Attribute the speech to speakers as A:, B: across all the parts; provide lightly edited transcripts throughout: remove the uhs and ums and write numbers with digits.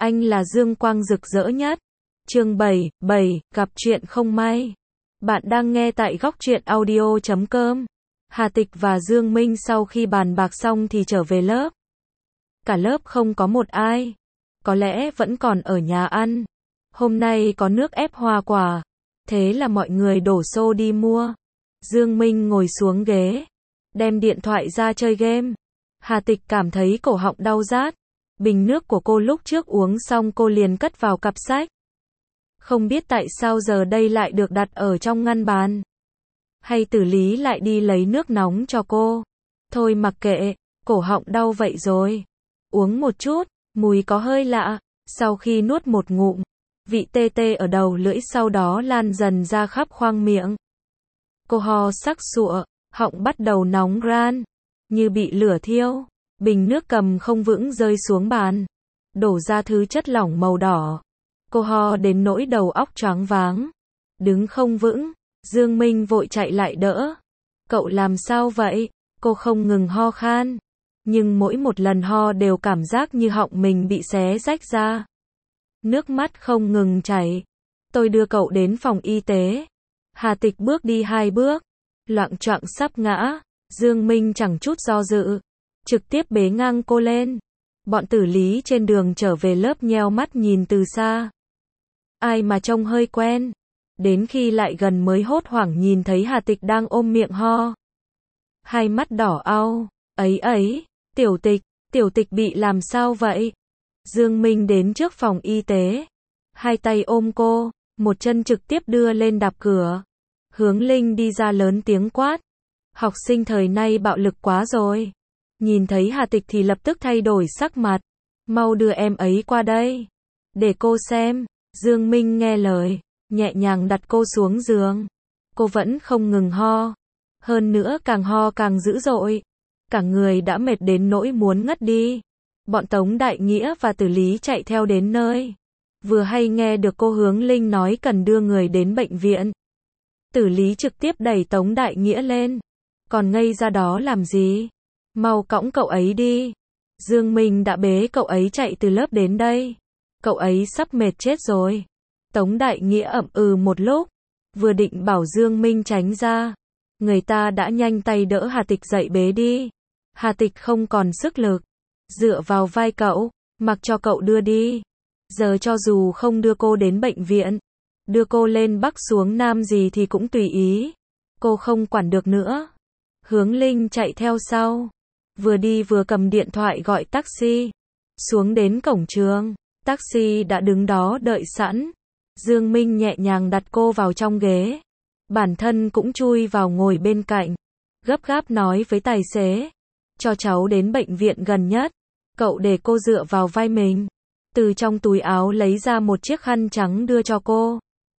A: Anh là dương quang rực rỡ nhất. Chương 7, gặp chuyện không may. Bạn đang nghe tại góc truyện audio.com. Hà Tịch và Dương Minh sau khi bàn bạc xong thì trở về lớp. Cả lớp không có một ai. Có lẽ vẫn còn ở nhà ăn. Hôm nay có nước ép hoa quả. Thế là mọi người đổ xô đi mua. Dương Minh ngồi xuống ghế. Đem điện thoại ra chơi game. Hà Tịch cảm thấy cổ họng đau rát. Bình nước của cô lúc trước uống xong cô liền cất vào cặp sách. Không biết tại sao giờ đây lại được đặt ở trong ngăn bàn. Hay Tử Lý lại đi lấy nước nóng cho cô. Thôi mặc kệ, cổ họng đau vậy rồi. Uống một chút, mùi có hơi lạ. Sau khi nuốt một ngụm, vị tê tê ở đầu lưỡi sau đó lan dần ra khắp khoang miệng. Cô ho sắc sụa, họng bắt đầu nóng ran, như bị lửa thiêu. Bình nước cầm không vững rơi xuống bàn, đổ ra thứ chất lỏng màu đỏ. Cô ho đến nỗi đầu óc choáng váng, đứng không vững. Dương Minh vội chạy lại đỡ. Cậu làm sao vậy? Cô không ngừng ho khan, nhưng mỗi một lần ho đều cảm giác như họng mình bị xé rách ra. Nước mắt không ngừng chảy. Tôi đưa cậu đến phòng y tế. Hà Tịch bước đi 2 bước, loạng choạng sắp ngã. Dương Minh chẳng chút do dự, trực tiếp bế ngang cô lên. Bọn Tử Lý trên đường trở về lớp nheo mắt nhìn từ xa. Ai mà trông hơi quen. Đến khi lại gần mới hốt hoảng nhìn thấy Hà Tịch đang ôm miệng ho. Hai mắt đỏ au. Ấy, Tiểu Tịch bị làm sao vậy? Dương Minh đến trước phòng y tế. Hai tay ôm cô, một chân trực tiếp đưa lên đạp cửa. Hướng Linh đi ra lớn tiếng quát. Học sinh thời nay bạo lực quá rồi. Nhìn thấy Hà Tịch thì lập tức thay đổi sắc mặt. Mau đưa em ấy qua đây. Để cô xem. Dương Minh nghe lời, nhẹ nhàng đặt cô xuống giường. Cô vẫn không ngừng ho. Hơn nữa càng ho càng dữ dội. Cả người đã mệt đến nỗi muốn ngất đi. Bọn Tống Đại Nghĩa và Tử Lý chạy theo đến nơi. Vừa hay nghe được cô Hướng Linh nói cần đưa người đến bệnh viện. Tử Lý trực tiếp đẩy Tống Đại Nghĩa lên. Còn ngây ra đó làm gì? Mau cõng cậu ấy đi. Dương Minh đã bế cậu ấy chạy từ lớp đến đây. Cậu ấy sắp mệt chết rồi. Tống Đại Nghĩa ậm ừ một lúc. Vừa định bảo Dương Minh tránh ra. Người ta đã nhanh tay đỡ Hà Tịch dậy bế đi. Hà Tịch không còn sức lực. Dựa vào vai cậu, mặc cho cậu đưa đi. Giờ cho dù không đưa cô đến bệnh viện, đưa cô lên Bắc xuống Nam gì thì cũng tùy ý. Cô không quản được nữa. Hướng Linh chạy theo sau. Vừa đi vừa cầm điện thoại gọi taxi. Xuống đến cổng trường, taxi đã đứng đó đợi sẵn. Dương Minh nhẹ nhàng đặt cô vào trong ghế. Bản thân cũng chui vào ngồi bên cạnh. Gấp gáp nói với tài xế. Cho cháu đến bệnh viện gần nhất. Cậu để cô dựa vào vai mình. Từ trong túi áo lấy ra một chiếc khăn trắng đưa cho cô.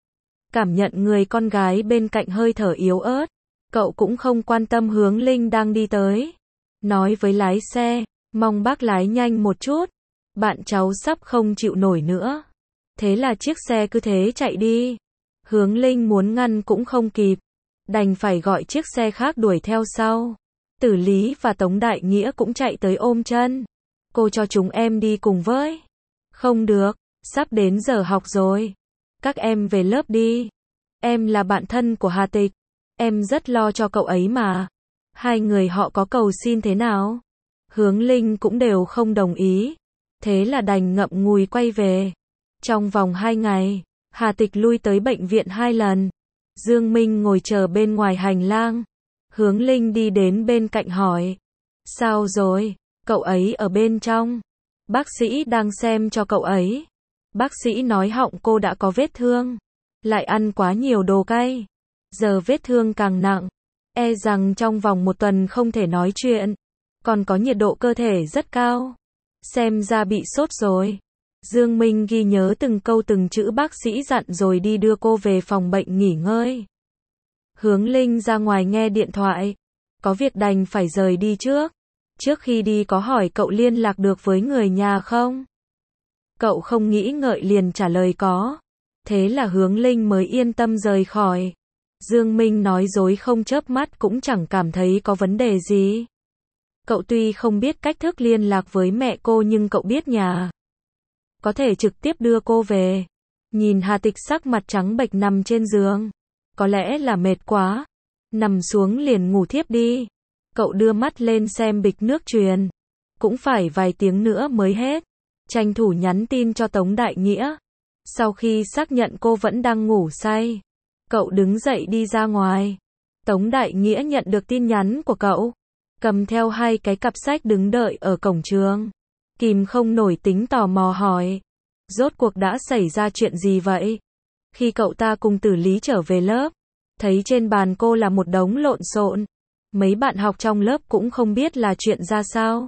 A: Cảm nhận người con gái bên cạnh hơi thở yếu ớt. Cậu cũng không quan tâm Hướng Linh đang đi tới. Nói với lái xe, mong bác lái nhanh một chút. Bạn cháu sắp không chịu nổi nữa. Thế là chiếc xe cứ thế chạy đi. Hướng Linh muốn ngăn cũng không kịp. Đành phải gọi chiếc xe khác đuổi theo sau. Tử Lý và Tống Đại Nghĩa cũng chạy tới ôm chân. Cô cho chúng em đi cùng với. Không được, sắp đến giờ học rồi. Các em về lớp đi. Em là bạn thân của Hà Tịch. Em rất lo cho cậu ấy mà. Hai người họ có cầu xin thế nào? Hướng Linh cũng đều không đồng ý. Thế là đành ngậm ngùi quay về. Trong vòng 2 ngày, Hà Tịch lui tới bệnh viện 2 lần. Dương Minh ngồi chờ bên ngoài hành lang. Hướng Linh đi đến bên cạnh hỏi. Sao rồi? Cậu ấy ở bên trong. Bác sĩ đang xem cho cậu ấy. Bác sĩ nói họng cô đã có vết thương. Lại ăn quá nhiều đồ cay. Giờ vết thương càng nặng. E rằng trong vòng 1 tuần không thể nói chuyện. Còn có nhiệt độ cơ thể rất cao. Xem ra bị sốt rồi. Dương Minh ghi nhớ từng câu từng chữ bác sĩ dặn rồi đi đưa cô về phòng bệnh nghỉ ngơi. Hướng Linh ra ngoài nghe điện thoại. Có việc đành phải rời đi trước. Trước khi đi có hỏi cậu liên lạc được với người nhà không? Cậu không nghĩ ngợi liền trả lời có. Thế là Hướng Linh mới yên tâm rời khỏi. Dương Minh nói dối không chớp mắt cũng chẳng cảm thấy có vấn đề gì. Cậu tuy không biết cách thức liên lạc với mẹ cô nhưng cậu biết nhà có thể trực tiếp đưa cô về. Nhìn Hà Tịch sắc mặt trắng bệch nằm trên giường. Có lẽ là mệt quá. Nằm xuống liền ngủ thiếp đi. Cậu đưa mắt lên xem bịch nước truyền. Cũng phải vài tiếng nữa mới hết. Tranh thủ nhắn tin cho Tống Đại Nghĩa. Sau khi xác nhận cô vẫn đang ngủ say, cậu đứng dậy đi ra ngoài. Tống Đại Nghĩa nhận được tin nhắn của cậu, cầm theo 2 cái cặp sách đứng đợi ở cổng trường. Kìm không nổi tính tò mò hỏi, rốt cuộc đã xảy ra chuyện gì vậy? Khi cậu ta cùng Tử Lý trở về lớp, thấy trên bàn cô là một đống lộn xộn. Mấy bạn học trong lớp cũng không biết là chuyện ra sao.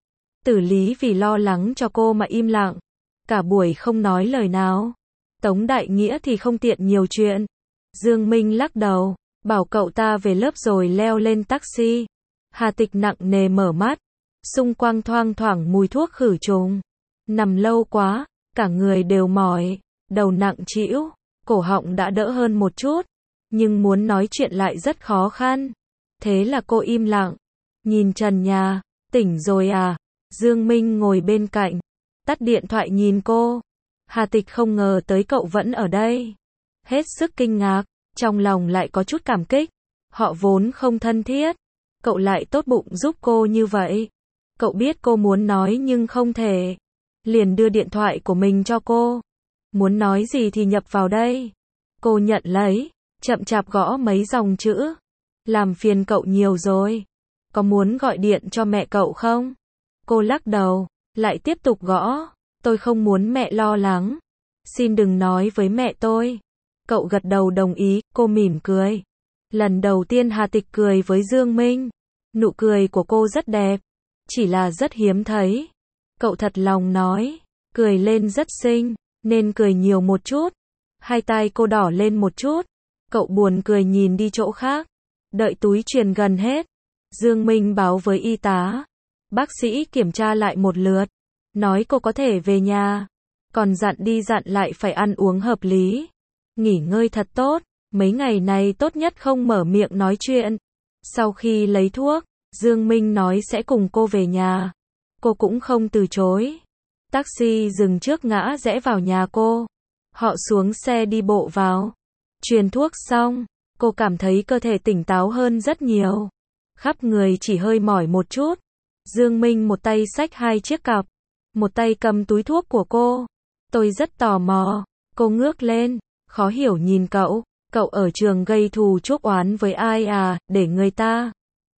A: Tử Lý vì lo lắng cho cô mà im lặng, cả buổi không nói lời nào. Tống Đại Nghĩa thì không tiện nhiều chuyện. Dương Minh lắc đầu, bảo cậu ta về lớp rồi leo lên taxi. Hà Tịch nặng nề mở mắt, xung quanh thoang thoảng mùi thuốc khử trùng. Nằm lâu quá, cả người đều mỏi, đầu nặng trĩu, cổ họng đã đỡ hơn một chút, nhưng muốn nói chuyện lại rất khó khăn. Thế là cô im lặng, nhìn trần nhà. Tỉnh rồi à? Dương Minh ngồi bên cạnh, tắt điện thoại nhìn cô. Hà Tịch không ngờ tới cậu vẫn ở đây. Hết sức kinh ngạc, trong lòng lại có chút cảm kích. Họ vốn không thân thiết, cậu lại tốt bụng giúp cô như vậy. Cậu biết cô muốn nói nhưng không thể, liền đưa điện thoại của mình cho cô. Muốn nói gì thì nhập vào đây. Cô nhận lấy, chậm chạp gõ mấy dòng chữ. Làm phiền cậu nhiều rồi. Có muốn gọi điện cho mẹ cậu không? Cô lắc đầu, lại tiếp tục gõ. Tôi không muốn mẹ lo lắng. Xin đừng nói với mẹ tôi. Cậu gật đầu đồng ý, cô mỉm cười. Lần đầu tiên Hà Tịch cười với Dương Minh. Nụ cười của cô rất đẹp, chỉ là rất hiếm thấy. Cậu thật lòng nói, cười lên rất xinh, nên cười nhiều một chút. Hai tai cô đỏ lên một chút. Cậu buồn cười nhìn đi chỗ khác. Đợi túi truyền gần hết, Dương Minh báo với y tá. Bác sĩ kiểm tra lại một lượt, nói cô có thể về nhà. Còn dặn đi dặn lại phải ăn uống hợp lý, nghỉ ngơi thật tốt. Mấy ngày này tốt nhất không mở miệng nói chuyện. Sau khi lấy thuốc, Dương Minh nói sẽ cùng cô về nhà. Cô cũng không từ chối. Taxi dừng trước ngã rẽ vào nhà cô. Họ xuống xe đi bộ vào. Truyền thuốc xong, cô cảm thấy cơ thể tỉnh táo hơn rất nhiều. Khắp người chỉ hơi mỏi một chút. Dương Minh một tay xách 2 chiếc cặp, một tay cầm túi thuốc của cô. Tôi rất tò mò. Cô ngước lên, khó hiểu nhìn cậu. Cậu ở trường gây thù chuốc oán với ai à, để người ta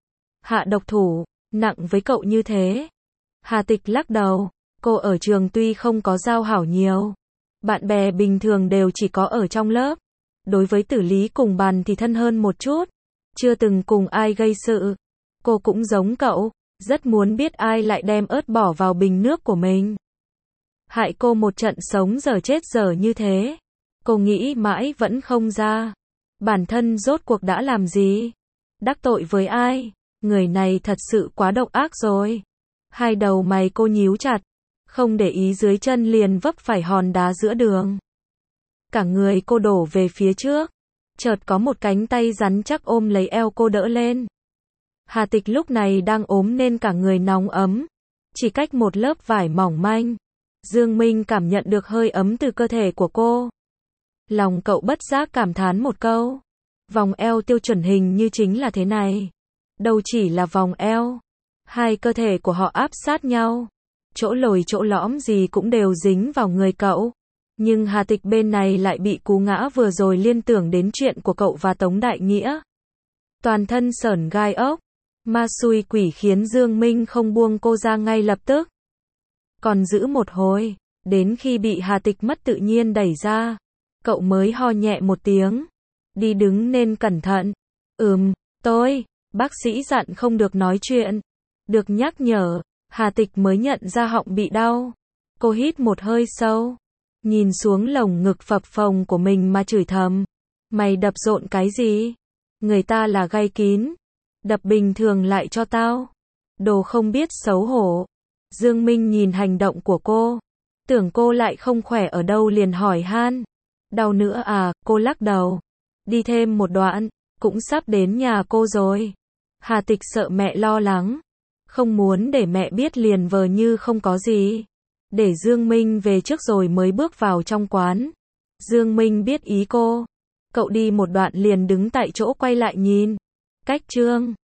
A: hạ độc thủ nặng với cậu như thế? Hà Tịch lắc đầu. Cô ở trường tuy không có giao hảo nhiều, bạn bè bình thường đều chỉ có ở trong lớp. Đối với Tử Lý cùng bàn thì thân hơn một chút, chưa từng cùng ai gây sự. Cô cũng giống cậu, rất muốn biết ai lại đem ớt bỏ vào bình nước của mình, hại cô một trận sống dở chết dở như thế. Cô nghĩ mãi vẫn không ra, bản thân rốt cuộc đã làm gì, đắc tội với ai. Người này thật sự quá độc ác rồi. Hai đầu mày cô nhíu chặt, không để ý dưới chân liền vấp phải hòn đá giữa đường. Cả người cô đổ về phía trước, chợt có một cánh tay rắn chắc ôm lấy eo cô đỡ lên. Hà Tịch lúc này đang ốm nên cả người nóng ấm, chỉ cách một lớp vải mỏng manh. Dương Minh cảm nhận được hơi ấm từ cơ thể của cô. Lòng cậu bất giác cảm thán một câu. Vòng eo tiêu chuẩn hình như chính là thế này. Đâu chỉ là vòng eo, hai cơ thể của họ áp sát nhau, chỗ lồi chỗ lõm gì cũng đều dính vào người cậu. Nhưng Hà Tịch bên này lại bị cú ngã vừa rồi liên tưởng đến chuyện của cậu và Tống Đại Nghĩa. Toàn thân sởn gai ốc, ma xui quỷ khiến Dương Minh không buông cô ra ngay lập tức. Còn giữ một hồi, đến khi bị Hà Tịch mất tự nhiên đẩy ra, cậu mới ho nhẹ một tiếng. Đi đứng nên cẩn thận. Tôi, bác sĩ dặn không được nói chuyện. Được nhắc nhở, Hà Tịch mới nhận ra họng bị đau. Cô hít một hơi sâu, nhìn xuống lồng ngực phập phồng của mình mà chửi thầm. Mày đập rộn cái gì? Người ta là gai kín, đập bình thường lại cho tao. Đồ không biết xấu hổ. Dương Minh nhìn hành động của cô, tưởng cô lại không khỏe ở đâu liền hỏi han. Đau nữa à? Cô lắc đầu. Đi thêm một đoạn, cũng sắp đến nhà cô rồi. Hà Tịch sợ mẹ lo lắng, không muốn để mẹ biết liền vờ như không có gì. để Dương Minh về trước rồi mới bước vào trong quán. Dương Minh biết ý cô. Cậu đi một đoạn liền đứng tại chỗ quay lại nhìn. Cách Trương